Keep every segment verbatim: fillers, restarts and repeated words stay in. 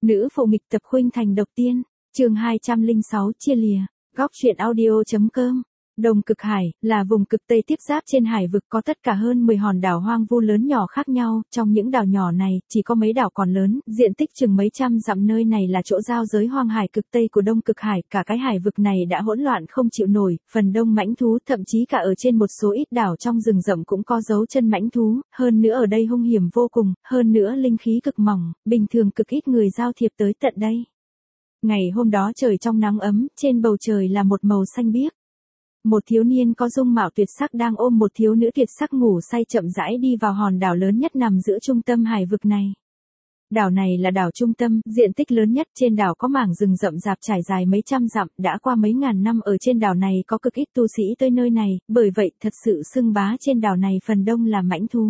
Nữ phụ nghịch tập khuynh thành độc tiên, chương hai trăm lẻ sáu chia lìa, góc truyện audio.com. Đồng Cực Hải, là vùng cực Tây tiếp giáp trên hải vực có tất cả hơn mười hòn đảo hoang vu lớn nhỏ khác nhau, trong những đảo nhỏ này, chỉ có mấy đảo còn lớn, diện tích chừng mấy trăm dặm. Nơi này là chỗ giao giới hoang hải cực Tây của Đông Cực Hải, cả cái hải vực này đã hỗn loạn không chịu nổi, phần đông mãnh thú, thậm chí cả ở trên một số ít đảo trong rừng rậm cũng có dấu chân mãnh thú, hơn nữa ở đây hung hiểm vô cùng, hơn nữa linh khí cực mỏng, bình thường cực ít người giao thiệp tới tận đây. Ngày hôm đó trời trong nắng ấm, trên bầu trời là một màu xanh biếc. Một thiếu niên có dung mạo tuyệt sắc đang ôm một thiếu nữ tuyệt sắc ngủ say chậm rãi đi vào hòn đảo lớn nhất nằm giữa trung tâm hải vực này. Đảo này là đảo trung tâm, diện tích lớn nhất, trên đảo có mảng rừng rậm rạp trải dài mấy trăm dặm, đã qua mấy ngàn năm ở trên đảo này có cực ít tu sĩ tới nơi này, bởi vậy thật sự xưng bá trên đảo này phần đông là mãnh thú.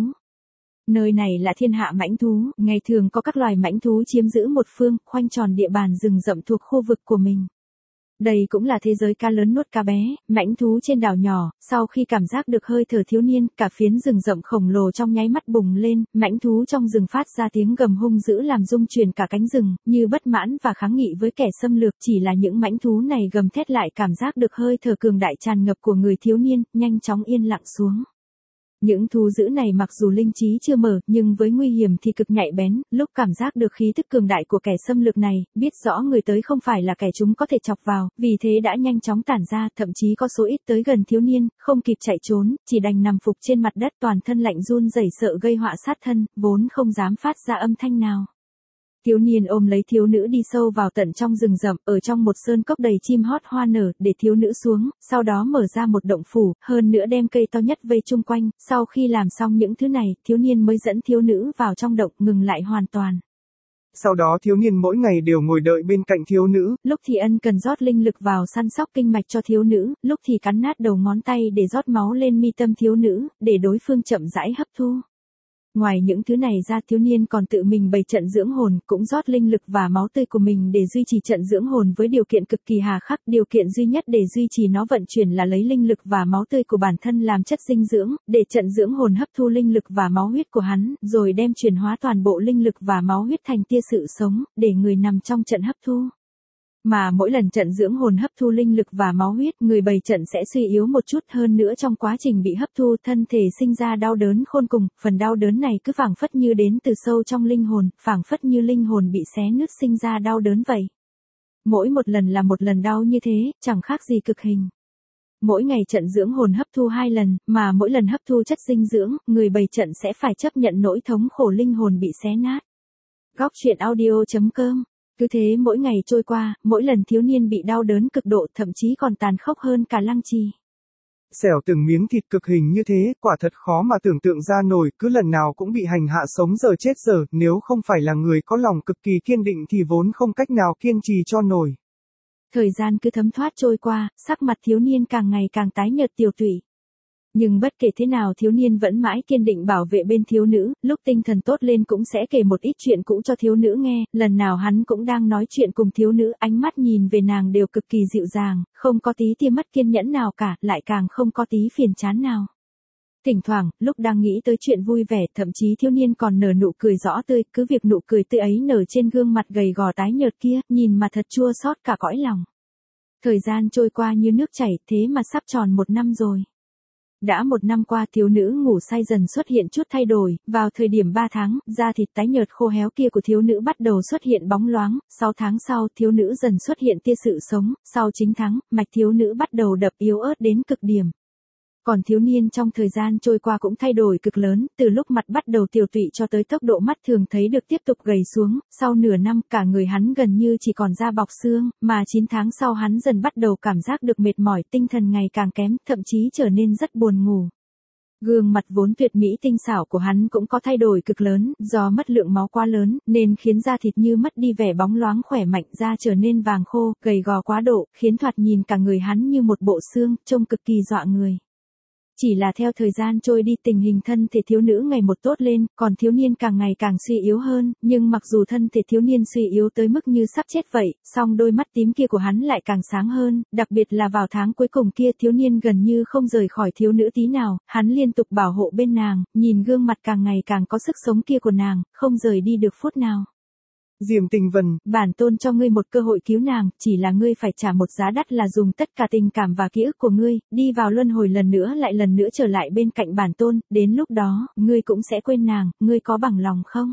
Nơi này là thiên hạ mãnh thú, ngày thường có các loài mãnh thú chiếm giữ một phương, khoanh tròn địa bàn rừng rậm thuộc khu vực của mình. Đây cũng là thế giới cá lớn nuốt cá bé, mãnh thú trên đảo nhỏ, sau khi cảm giác được hơi thở thiếu niên, cả phiến rừng rậm khổng lồ trong nháy mắt bùng lên, mãnh thú trong rừng phát ra tiếng gầm hung dữ làm rung chuyển cả cánh rừng, như bất mãn và kháng nghị với kẻ xâm lược. Chỉ là những mãnh thú này gầm thét lại cảm giác được hơi thở cường đại tràn ngập của người thiếu niên, nhanh chóng yên lặng xuống. Những thú dữ này mặc dù linh trí chưa mở, nhưng với nguy hiểm thì cực nhạy bén, lúc cảm giác được khí tức cường đại của kẻ xâm lược này, biết rõ người tới không phải là kẻ chúng có thể chọc vào, vì thế đã nhanh chóng tản ra, thậm chí có số ít tới gần thiếu niên, không kịp chạy trốn, chỉ đành nằm phục trên mặt đất toàn thân lạnh run rẩy sợ gây họa sát thân, vốn không dám phát ra âm thanh nào. Thiếu niên ôm lấy thiếu nữ đi sâu vào tận trong rừng rậm, ở trong một sơn cốc đầy chim hót hoa nở, để thiếu nữ xuống, sau đó mở ra một động phủ, hơn nữa đem cây to nhất vây chung quanh, sau khi làm xong những thứ này, thiếu niên mới dẫn thiếu nữ vào trong động, ngừng lại hoàn toàn. Sau đó thiếu niên mỗi ngày đều ngồi đợi bên cạnh thiếu nữ, lúc thì ân cần rót linh lực vào săn sóc kinh mạch cho thiếu nữ, lúc thì cắn nát đầu ngón tay để rót máu lên mi tâm thiếu nữ, để đối phương chậm rãi hấp thu. Ngoài những thứ này ra, thiếu niên còn tự mình bày trận dưỡng hồn, cũng rót linh lực và máu tươi của mình để duy trì trận dưỡng hồn với điều kiện cực kỳ hà khắc. Điều kiện duy nhất để duy trì nó vận chuyển là lấy linh lực và máu tươi của bản thân làm chất dinh dưỡng, để trận dưỡng hồn hấp thu linh lực và máu huyết của hắn, rồi đem chuyển hóa toàn bộ linh lực và máu huyết thành tia sự sống, để người nằm trong trận hấp thu. Mà mỗi lần trận dưỡng hồn hấp thu linh lực và máu huyết, người bày trận sẽ suy yếu một chút, hơn nữa trong quá trình bị hấp thu thân thể sinh ra đau đớn khôn cùng, phần đau đớn này cứ phảng phất như đến từ sâu trong linh hồn, phảng phất như linh hồn bị xé nứt sinh ra đau đớn vậy. Mỗi một lần là một lần đau như thế, chẳng khác gì cực hình. Mỗi ngày trận dưỡng hồn hấp thu hai lần, mà mỗi lần hấp thu chất dinh dưỡng, người bày trận sẽ phải chấp nhận nỗi thống khổ linh hồn bị xé nát. Góc truyện audio.com. Cứ thế mỗi ngày trôi qua, mỗi lần thiếu niên bị đau đớn cực độ, thậm chí còn tàn khốc hơn cả lăng trì. Xẻo từng miếng thịt cực hình như thế, quả thật khó mà tưởng tượng ra nổi, cứ lần nào cũng bị hành hạ sống giờ chết giờ, nếu không phải là người có lòng cực kỳ kiên định thì vốn không cách nào kiên trì cho nổi. Thời gian cứ thấm thoát trôi qua, sắc mặt thiếu niên càng ngày càng tái nhợt tiều tụy. Nhưng bất kể thế nào thiếu niên vẫn mãi kiên định bảo vệ bên thiếu nữ, lúc tinh thần tốt lên cũng sẽ kể một ít chuyện cũ cho thiếu nữ nghe, lần nào hắn cũng đang nói chuyện cùng thiếu nữ, ánh mắt nhìn về nàng đều cực kỳ dịu dàng, không có tí tia mất kiên nhẫn nào cả, lại càng không có tí phiền chán nào. Thỉnh thoảng, lúc đang nghĩ tới chuyện vui vẻ, thậm chí thiếu niên còn nở nụ cười rõ tươi, cứ việc nụ cười tươi ấy nở trên gương mặt gầy gò tái nhợt kia, nhìn mà thật chua xót cả cõi lòng. Thời gian trôi qua như nước chảy, thế mà sắp tròn một năm rồi. Đã một năm qua, thiếu nữ ngủ say dần xuất hiện chút thay đổi, vào thời điểm ba tháng, da thịt tái nhợt khô héo kia của thiếu nữ bắt đầu xuất hiện bóng loáng, sáu tháng sau, thiếu nữ dần xuất hiện tia sự sống, sau chín tháng, mạch thiếu nữ bắt đầu đập yếu ớt đến cực điểm. Còn thiếu niên trong thời gian trôi qua cũng thay đổi cực lớn, từ lúc mặt bắt đầu tiều tụy cho tới tốc độ mắt thường thấy được tiếp tục gầy xuống, sau nửa năm cả người hắn gần như chỉ còn da bọc xương, mà chín tháng sau hắn dần bắt đầu cảm giác được mệt mỏi, tinh thần ngày càng kém, thậm chí trở nên rất buồn ngủ. Gương mặt vốn tuyệt mỹ tinh xảo của hắn cũng có thay đổi cực lớn, do mất lượng máu quá lớn, nên khiến da thịt như mất đi vẻ bóng loáng khỏe mạnh, da trở nên vàng khô, gầy gò quá độ, khiến thoạt nhìn cả người hắn như một bộ xương, trông cực kỳ dọa người. Chỉ là theo thời gian trôi đi tình hình thân thể thiếu nữ ngày một tốt lên, còn thiếu niên càng ngày càng suy yếu hơn, nhưng mặc dù thân thể thiếu niên suy yếu tới mức như sắp chết vậy, song đôi mắt tím kia của hắn lại càng sáng hơn, đặc biệt là vào tháng cuối cùng kia thiếu niên gần như không rời khỏi thiếu nữ tí nào, hắn liên tục bảo hộ bên nàng, nhìn gương mặt càng ngày càng có sức sống kia của nàng, không rời đi được phút nào. Diêm Tinh Vân, bản tôn cho ngươi một cơ hội cứu nàng, chỉ là ngươi phải trả một giá đắt là dùng tất cả tình cảm và ký ức của ngươi, đi vào luân hồi lần nữa lại lần nữa trở lại bên cạnh bản tôn, đến lúc đó, ngươi cũng sẽ quên nàng, ngươi có bằng lòng không?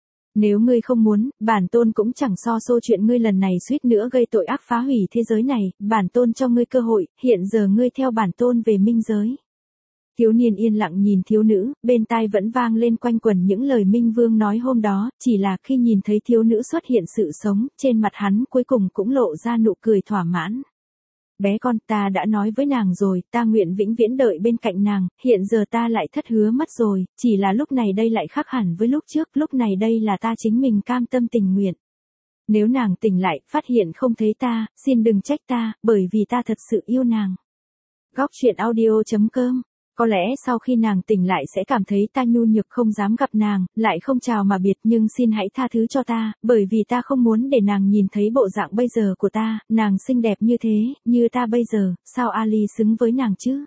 Nếu ngươi không muốn, bản tôn cũng chẳng so xô chuyện ngươi lần này suýt nữa gây tội ác phá hủy thế giới này, bản tôn cho ngươi cơ hội, hiện giờ ngươi theo bản tôn về minh giới. Thiếu niên yên lặng nhìn thiếu nữ, bên tai vẫn vang lên quanh quẩn những lời Minh Vương nói hôm đó, chỉ là khi nhìn thấy thiếu nữ xuất hiện sự sống, trên mặt hắn cuối cùng cũng lộ ra nụ cười thỏa mãn. Bé con, ta đã nói với nàng rồi, ta nguyện vĩnh viễn đợi bên cạnh nàng, hiện giờ ta lại thất hứa mất rồi, chỉ là lúc này đây lại khác hẳn với lúc trước, lúc này đây là ta chính mình cam tâm tình nguyện. Nếu nàng tỉnh lại, phát hiện không thấy ta, xin đừng trách ta, bởi vì ta thật sự yêu nàng. Góc truyện audio chấm com. Có lẽ sau khi nàng tỉnh lại sẽ cảm thấy ta nhu nhược không dám gặp nàng, lại không chào mà biệt, nhưng xin hãy tha thứ cho ta, bởi vì ta không muốn để nàng nhìn thấy bộ dạng bây giờ của ta, nàng xinh đẹp như thế, như ta bây giờ, sao Ali xứng với nàng chứ?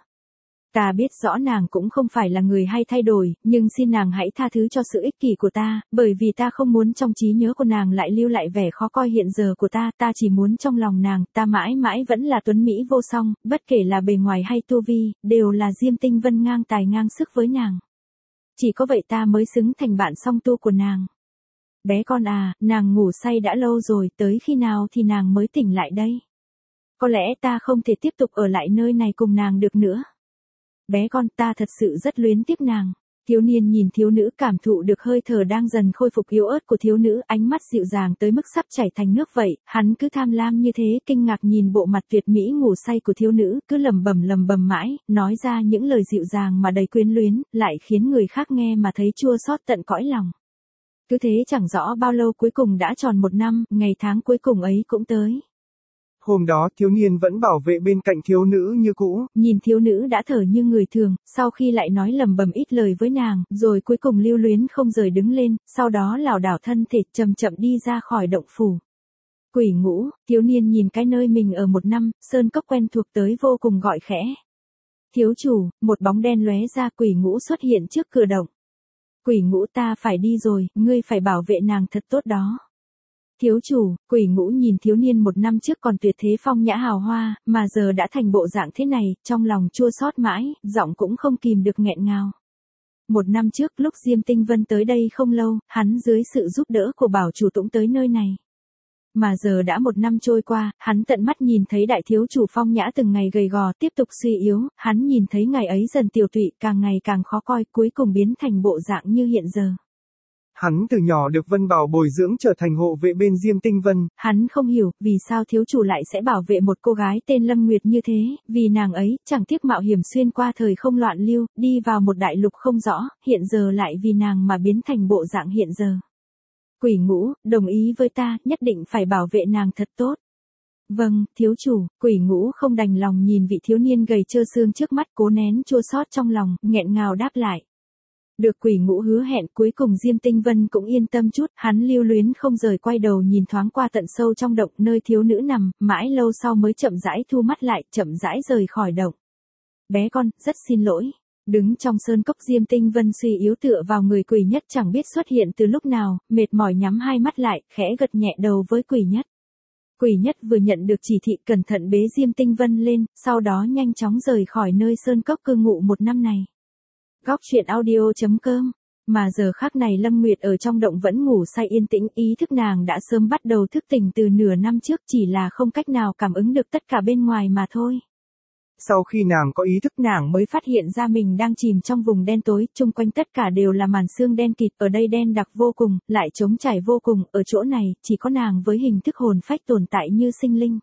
Ta biết rõ nàng cũng không phải là người hay thay đổi, nhưng xin nàng hãy tha thứ cho sự ích kỷ của ta, bởi vì ta không muốn trong trí nhớ của nàng lại lưu lại vẻ khó coi hiện giờ của ta, ta chỉ muốn trong lòng nàng, ta mãi mãi vẫn là tuấn Mỹ vô song, bất kể là bề ngoài hay tu vi, đều là Diêm Tinh Vân ngang tài ngang sức với nàng. Chỉ có vậy ta mới xứng thành bạn song tu của nàng. Bé con à, nàng ngủ say đã lâu rồi, tới khi nào thì nàng mới tỉnh lại đây? Có lẽ ta không thể tiếp tục ở lại nơi này cùng nàng được nữa. Bé con, ta thật sự rất luyến tiếc nàng. Thiếu niên nhìn thiếu nữ, cảm thụ được hơi thở đang dần khôi phục yếu ớt của thiếu nữ, ánh mắt dịu dàng tới mức sắp chảy thành nước vậy, hắn cứ tham lam như thế, kinh ngạc nhìn bộ mặt tuyệt mỹ ngủ say của thiếu nữ, cứ lẩm bẩm lẩm bẩm mãi, nói ra những lời dịu dàng mà đầy quyến luyến, lại khiến người khác nghe mà thấy chua xót tận cõi lòng. Cứ thế chẳng rõ bao lâu cuối cùng đã tròn một năm, ngày tháng cuối cùng ấy cũng tới. Hôm đó thiếu niên vẫn bảo vệ bên cạnh thiếu nữ như cũ. Nhìn thiếu nữ đã thở như người thường, sau khi lại nói lầm bầm ít lời với nàng, rồi cuối cùng lưu luyến không rời đứng lên, sau đó lảo đảo thân thể chậm chậm đi ra khỏi động phủ. Quỷ Ngũ, thiếu niên nhìn cái nơi mình ở một năm, sơn cốc quen thuộc tới vô cùng gọi khẽ. Thiếu chủ, một bóng đen lóe ra, Quỷ Ngũ xuất hiện trước cửa động. Quỷ Ngũ, ta phải đi rồi, ngươi phải bảo vệ nàng thật tốt đó. Thiếu chủ, Quỷ Ngũ nhìn thiếu niên một năm trước còn tuyệt thế phong nhã hào hoa, mà giờ đã thành bộ dạng thế này, trong lòng chua xót mãi, giọng cũng không kìm được nghẹn ngào. Một năm trước lúc Diêm Tinh Vân tới đây không lâu, hắn dưới sự giúp đỡ của bảo chủ cũng tới nơi này. Mà giờ đã một năm trôi qua, hắn tận mắt nhìn thấy đại thiếu chủ phong nhã từng ngày gầy gò tiếp tục suy yếu, hắn nhìn thấy ngày ấy dần tiều tụy, càng ngày càng khó coi, cuối cùng biến thành bộ dạng như hiện giờ. Hắn từ nhỏ được Vân Bảo bồi dưỡng trở thành hộ vệ bên Diêm Tinh Vân. Hắn không hiểu, vì sao thiếu chủ lại sẽ bảo vệ một cô gái tên Lâm Nguyệt như thế, vì nàng ấy, chẳng tiếc mạo hiểm xuyên qua thời không loạn lưu, đi vào một đại lục không rõ, hiện giờ lại vì nàng mà biến thành bộ dạng hiện giờ. Quỷ Ngũ, đồng ý với ta, nhất định phải bảo vệ nàng thật tốt. Vâng, thiếu chủ, Quỷ Ngũ không đành lòng nhìn vị thiếu niên gầy trơ xương trước mắt, cố nén chua xót trong lòng, nghẹn ngào đáp lại. Được Quỷ Ngũ hứa hẹn, cuối cùng Diêm Tinh Vân cũng yên tâm chút, hắn lưu luyến không rời quay đầu nhìn thoáng qua tận sâu trong động nơi thiếu nữ nằm, mãi lâu sau mới chậm rãi thu mắt lại, chậm rãi rời khỏi động. Bé con, rất xin lỗi. Đứng trong sơn cốc, Diêm Tinh Vân suy yếu tựa vào người Quỷ Nhất chẳng biết xuất hiện từ lúc nào, mệt mỏi nhắm hai mắt lại, khẽ gật nhẹ đầu với Quỷ Nhất. Quỷ Nhất vừa nhận được chỉ thị cẩn thận bế Diêm Tinh Vân lên, sau đó nhanh chóng rời khỏi nơi sơn cốc cư ngụ một năm này. Góc truyện audio chấm com. Mà giờ khắc này Lâm Nguyệt ở trong động vẫn ngủ say yên tĩnh, ý thức nàng đã sớm bắt đầu thức tỉnh từ nửa năm trước, chỉ là không cách nào cảm ứng được tất cả bên ngoài mà thôi. Sau khi nàng có ý thức, nàng mới phát hiện ra mình đang chìm trong vùng đen tối, chung quanh tất cả đều là màn sương đen kịt, ở đây đen đặc vô cùng, lại trống trải vô cùng, ở chỗ này, chỉ có nàng với hình thức hồn phách tồn tại như sinh linh.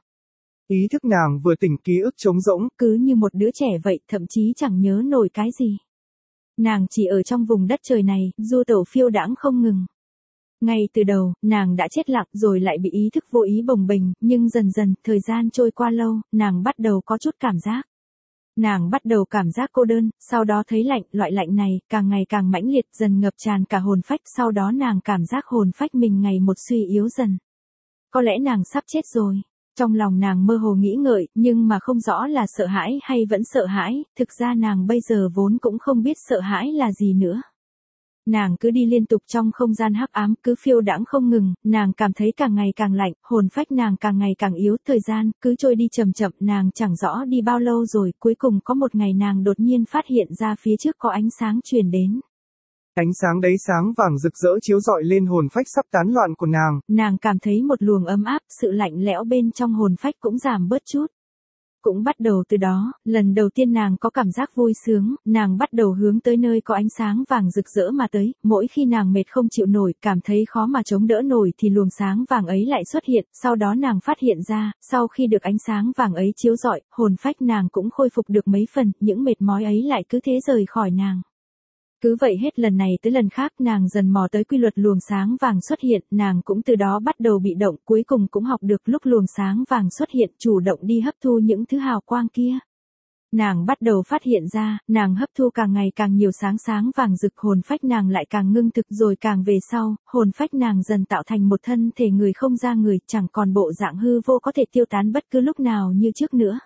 Ý thức nàng vừa tỉnh, ký ức trống rỗng, cứ như một đứa trẻ vậy, thậm chí chẳng nhớ nổi cái gì. Nàng chỉ ở trong vùng đất trời này, du tẩu phiêu đãng không ngừng. Ngay từ đầu, nàng đã chết lặng rồi lại bị ý thức vô ý bồng bềnh, nhưng dần dần, thời gian trôi qua lâu, nàng bắt đầu có chút cảm giác. Nàng bắt đầu cảm giác cô đơn, sau đó thấy lạnh, loại lạnh này, càng ngày càng mãnh liệt, dần ngập tràn cả hồn phách, sau đó nàng cảm giác hồn phách mình ngày một suy yếu dần. Có lẽ nàng sắp chết rồi. Trong lòng nàng mơ hồ nghĩ ngợi, nhưng mà không rõ là sợ hãi hay vẫn sợ hãi, thực ra nàng bây giờ vốn cũng không biết sợ hãi là gì nữa. Nàng cứ đi liên tục trong không gian hắc ám, cứ phiêu đãng không ngừng, nàng cảm thấy càng ngày càng lạnh, hồn phách nàng càng ngày càng yếu, thời gian cứ trôi đi chậm chậm, nàng chẳng rõ đi bao lâu rồi, cuối cùng có một ngày nàng đột nhiên phát hiện ra phía trước có ánh sáng truyền đến. Ánh sáng đấy sáng vàng rực rỡ chiếu rọi lên hồn phách sắp tán loạn của nàng. Nàng cảm thấy một luồng ấm áp, sự lạnh lẽo bên trong hồn phách cũng giảm bớt chút. Cũng bắt đầu từ đó, lần đầu tiên nàng có cảm giác vui sướng, nàng bắt đầu hướng tới nơi có ánh sáng vàng rực rỡ mà tới, mỗi khi nàng mệt không chịu nổi, cảm thấy khó mà chống đỡ nổi thì luồng sáng vàng ấy lại xuất hiện, sau đó nàng phát hiện ra, sau khi được ánh sáng vàng ấy chiếu rọi, hồn phách nàng cũng khôi phục được mấy phần, những mệt mỏi ấy lại cứ thế rời khỏi nàng. Cứ vậy hết lần này tới lần khác nàng dần mò tới quy luật luồng sáng vàng xuất hiện, nàng cũng từ đó bắt đầu bị động, cuối cùng cũng học được lúc luồng sáng vàng xuất hiện chủ động đi hấp thu những thứ hào quang kia. Nàng bắt đầu phát hiện ra, nàng hấp thu càng ngày càng nhiều sáng sáng vàng rực, hồn phách nàng lại càng ngưng thực, rồi càng về sau, hồn phách nàng dần tạo thành một thân thể người không ra người, chẳng còn bộ dạng hư vô có thể tiêu tán bất cứ lúc nào như trước nữa.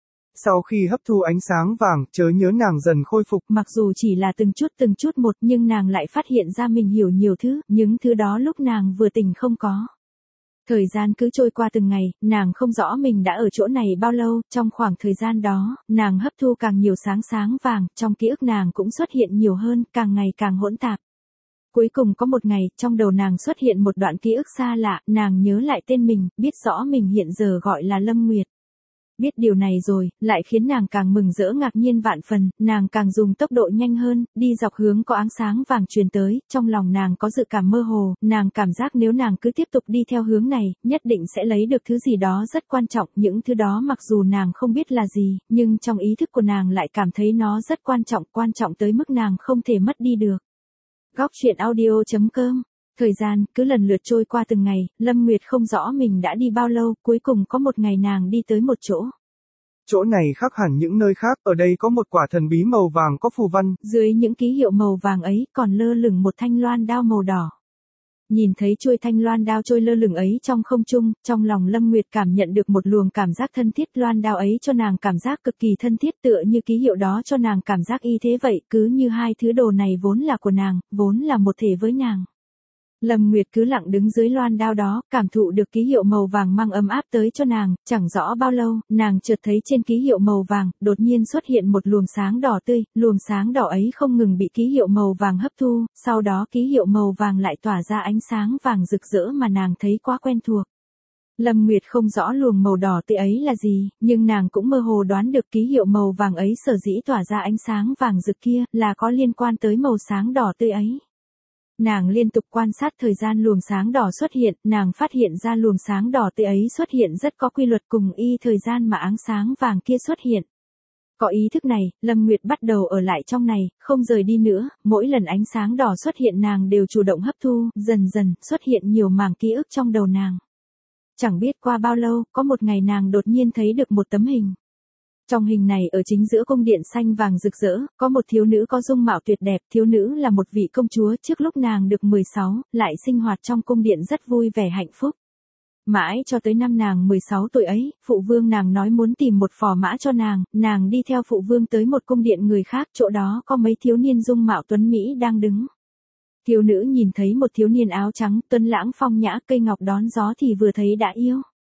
Sau khi hấp thu ánh sáng vàng, chớ nhớ nàng dần khôi phục. Mặc dù chỉ là từng chút từng chút một, nhưng nàng lại phát hiện ra mình hiểu nhiều thứ, những thứ đó lúc nàng vừa tỉnh không có. Thời gian cứ trôi qua từng ngày, nàng không rõ mình đã ở chỗ này bao lâu, trong khoảng thời gian đó, nàng hấp thu càng nhiều sáng sáng vàng, trong ký ức nàng cũng xuất hiện nhiều hơn, càng ngày càng hỗn tạp. Cuối cùng có một ngày, trong đầu nàng xuất hiện một đoạn ký ức xa lạ, nàng nhớ lại tên mình, biết rõ mình hiện giờ gọi là Lâm Nguyệt. Biết điều này rồi, lại khiến nàng càng mừng rỡ ngạc nhiên vạn phần, nàng càng dùng tốc độ nhanh hơn, đi dọc hướng có ánh sáng vàng truyền tới, trong lòng nàng có dự cảm mơ hồ, nàng cảm giác nếu nàng cứ tiếp tục đi theo hướng này, nhất định sẽ lấy được thứ gì đó rất quan trọng, những thứ đó mặc dù nàng không biết là gì, nhưng trong ý thức của nàng lại cảm thấy nó rất quan trọng, quan trọng tới mức nàng không thể mất đi được. Góc truyện audio chấm com. Thời gian cứ lần lượt trôi qua từng ngày, Lâm Nguyệt không rõ mình đã đi bao lâu, cuối cùng có một ngày nàng đi tới một chỗ. Chỗ này khác hẳn những nơi khác, ở đây có một quả thần bí màu vàng có phù văn. Dưới những ký hiệu màu vàng ấy còn lơ lửng một thanh loan đao màu đỏ. Nhìn thấy chuôi thanh loan đao trôi lơ lửng ấy trong không trung, trong lòng Lâm Nguyệt cảm nhận được một luồng cảm giác thân thiết, loan đao ấy cho nàng cảm giác cực kỳ thân thiết, tựa như ký hiệu đó cho nàng cảm giác y thế vậy, cứ như hai thứ đồ này vốn là của nàng, vốn là một thể với nàng. Lâm Nguyệt cứ lặng đứng dưới loan đao đó, cảm thụ được ký hiệu màu vàng mang ấm áp tới cho nàng, chẳng rõ bao lâu, nàng chợt thấy trên ký hiệu màu vàng, đột nhiên xuất hiện một luồng sáng đỏ tươi, luồng sáng đỏ ấy không ngừng bị ký hiệu màu vàng hấp thu, sau đó ký hiệu màu vàng lại tỏa ra ánh sáng vàng rực rỡ mà nàng thấy quá quen thuộc. Lâm Nguyệt không rõ luồng màu đỏ tươi ấy là gì, nhưng nàng cũng mơ hồ đoán được ký hiệu màu vàng ấy sở dĩ tỏa ra ánh sáng vàng rực kia, là có liên quan tới màu sáng đỏ tươi ấy. Nàng liên tục quan sát thời gian luồng sáng đỏ xuất hiện, nàng phát hiện ra luồng sáng đỏ tươi ấy xuất hiện rất có quy luật cùng y thời gian mà ánh sáng vàng kia xuất hiện. Có ý thức này, Lâm Nguyệt bắt đầu ở lại trong này, không rời đi nữa, mỗi lần ánh sáng đỏ xuất hiện nàng đều chủ động hấp thu, dần dần xuất hiện nhiều mảng ký ức trong đầu nàng. Chẳng biết qua bao lâu, có một ngày nàng đột nhiên thấy được một tấm hình. Trong hình này ở chính giữa cung điện xanh vàng rực rỡ, có một thiếu nữ có dung mạo tuyệt đẹp, thiếu nữ là một vị công chúa trước lúc nàng được mười sáu, lại sinh hoạt trong cung điện rất vui vẻ hạnh phúc. Mãi cho tới năm nàng mười sáu tuổi ấy, phụ vương nàng nói muốn tìm một phò mã cho nàng, nàng đi theo phụ vương tới một cung điện người khác, chỗ đó có mấy thiếu niên dung mạo tuấn Mỹ đang đứng. Thiếu nữ nhìn thấy một thiếu niên áo trắng, tuấn lãng phong nhã, cây ngọc đón gió thì vừa thấy đã yêu.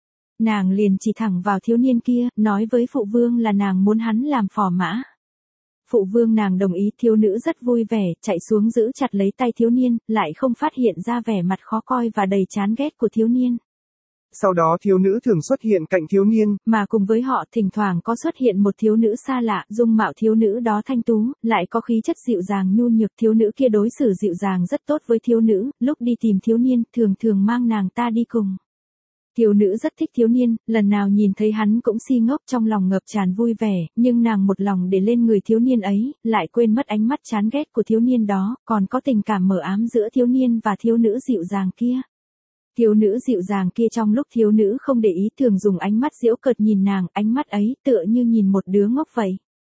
Nàng liền chỉ thẳng vào thiếu niên kia, nói với phụ vương là nàng muốn hắn làm phò mã. Phụ vương nàng đồng ý, thiếu nữ rất vui vẻ, chạy xuống giữ chặt lấy tay thiếu niên, lại không phát hiện ra vẻ mặt khó coi và đầy chán ghét của thiếu niên. Sau đó thiếu nữ thường xuất hiện cạnh thiếu niên, mà cùng với họ thỉnh thoảng có xuất hiện một thiếu nữ xa lạ, dung mạo thiếu nữ đó thanh tú, lại có khí chất dịu dàng nhu nhược, thiếu nữ kia đối xử dịu dàng rất tốt với thiếu nữ, lúc đi tìm thiếu niên, thường thường mang nàng ta đi cùng. Thiếu nữ rất thích thiếu niên, lần nào nhìn thấy hắn cũng si ngốc, trong lòng ngập tràn vui vẻ, nhưng nàng một lòng để lên người thiếu niên ấy, lại quên mất ánh mắt chán ghét của thiếu niên đó, còn có tình cảm mờ ám giữa thiếu niên và thiếu nữ dịu dàng kia. Thiếu nữ dịu dàng kia trong lúc thiếu nữ không để ý thường dùng ánh mắt giễu cợt nhìn nàng, ánh mắt ấy tựa như nhìn một đứa ngốc vậy.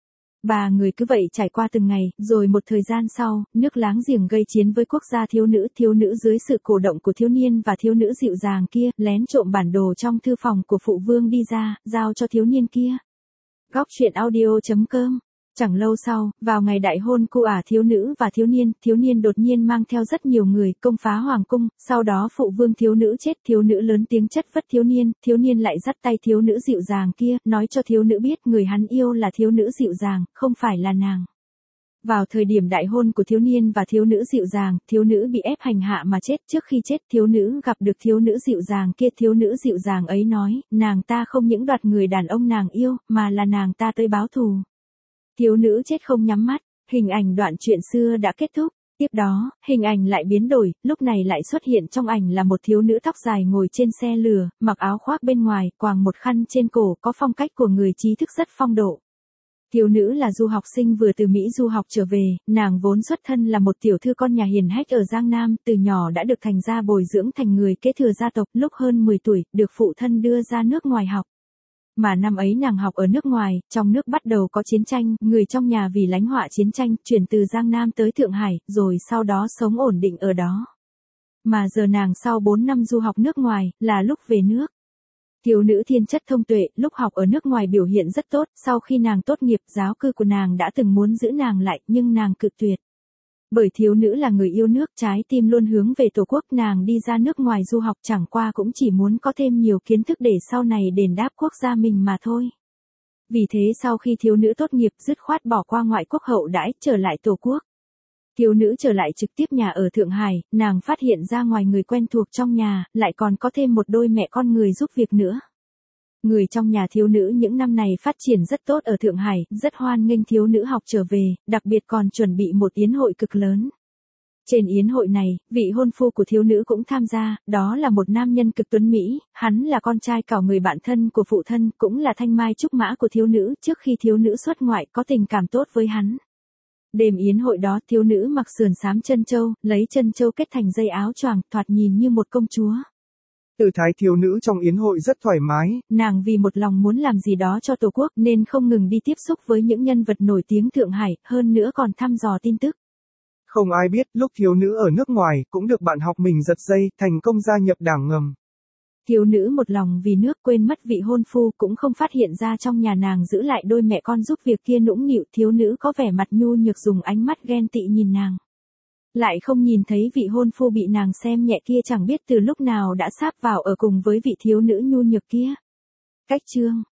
Ba người cứ vậy trải qua từng ngày, rồi một thời gian sau, nước láng giềng gây chiến với quốc gia thiếu nữ, thiếu nữ dưới sự cổ động của thiếu niên và thiếu nữ dịu dàng kia, lén trộm bản đồ trong thư phòng của phụ vương đi ra, giao cho thiếu niên kia. Góc truyện audio chấm com Chẳng lâu sau, vào ngày đại hôn cu ả thiếu nữ và thiếu niên, thiếu niên đột nhiên mang theo rất nhiều người công phá hoàng cung, sau đó phụ vương thiếu nữ chết, thiếu nữ lớn tiếng chất vấn thiếu niên, thiếu niên lại dắt tay thiếu nữ dịu dàng kia, nói cho thiếu nữ biết người hắn yêu là thiếu nữ dịu dàng, không phải là nàng. Vào thời điểm đại hôn của thiếu niên và thiếu nữ dịu dàng, thiếu nữ bị ép hành hạ mà chết. Trước khi chết, thiếu nữ gặp được thiếu nữ dịu dàng kia, thiếu nữ dịu dàng ấy nói, nàng ta không những đoạt người đàn ông nàng yêu, mà là nàng ta tới báo thù. Thiếu nữ chết không nhắm mắt, hình ảnh đoạn chuyện xưa đã kết thúc. Tiếp đó, hình ảnh lại biến đổi, lúc này lại xuất hiện trong ảnh là một thiếu nữ tóc dài ngồi trên xe lừa, mặc áo khoác bên ngoài, quàng một khăn trên cổ, có phong cách của người trí thức rất phong độ. Thiếu nữ là du học sinh vừa từ Mỹ du học trở về, nàng vốn xuất thân là một tiểu thư con nhà hiền hách ở Giang Nam, từ nhỏ đã được thành gia bồi dưỡng thành người kế thừa gia tộc, lúc hơn mười tuổi, được phụ thân đưa ra nước ngoài học. Mà năm ấy nàng học ở nước ngoài, trong nước bắt đầu có chiến tranh, người trong nhà vì lánh họa chiến tranh, chuyển từ Giang Nam tới Thượng Hải, rồi sau đó sống ổn định ở đó. Mà giờ nàng sau bốn năm du học nước ngoài, là lúc về nước. Thiếu nữ thiên chất thông tuệ, lúc học ở nước ngoài biểu hiện rất tốt, sau khi nàng tốt nghiệp, giáo cư của nàng đã từng muốn giữ nàng lại, nhưng nàng cự tuyệt. Bởi thiếu nữ là người yêu nước, trái tim luôn hướng về tổ quốc, nàng đi ra nước ngoài du học chẳng qua cũng chỉ muốn có thêm nhiều kiến thức để sau này đền đáp quốc gia mình mà thôi. Vì thế sau khi thiếu nữ tốt nghiệp, dứt khoát bỏ qua ngoại quốc hậu đãi, trở lại tổ quốc. Thiếu nữ trở lại trực tiếp nhà ở Thượng Hải, nàng phát hiện ra ngoài người quen thuộc trong nhà, lại còn có thêm một đôi mẹ con người giúp việc nữa. Người trong nhà thiếu nữ những năm này phát triển rất tốt ở Thượng Hải, rất hoan nghênh thiếu nữ học trở về, đặc biệt còn chuẩn bị một yến hội cực lớn. Trên yến hội này, vị hôn phu của thiếu nữ cũng tham gia, đó là một nam nhân cực tuấn Mỹ, hắn là con trai cảo người bạn thân của phụ thân, cũng là thanh mai trúc mã của thiếu nữ, trước khi thiếu nữ xuất ngoại có tình cảm tốt với hắn. Đêm yến hội đó, thiếu nữ mặc sườn xám chân châu, lấy chân châu kết thành dây áo choàng, thoạt nhìn như một công chúa. Tư thái thiếu nữ trong yến hội rất thoải mái. Nàng vì một lòng muốn làm gì đó cho tổ quốc nên không ngừng đi tiếp xúc với những nhân vật nổi tiếng Thượng Hải, hơn nữa còn thăm dò tin tức. Không ai biết, lúc thiếu nữ ở nước ngoài, cũng được bạn học mình giật dây, thành công gia nhập đảng ngầm. Thiếu nữ một lòng vì nước quên mất vị hôn phu, cũng không phát hiện ra trong nhà nàng giữ lại đôi mẹ con giúp việc kia nũng nịu, thiếu nữ có vẻ mặt nhu nhược dùng ánh mắt ghen tị nhìn nàng. Lại không nhìn thấy vị hôn phu bị nàng xem nhẹ kia chẳng biết từ lúc nào đã sáp vào ở cùng với vị thiếu nữ nhu nhược kia. Cách chương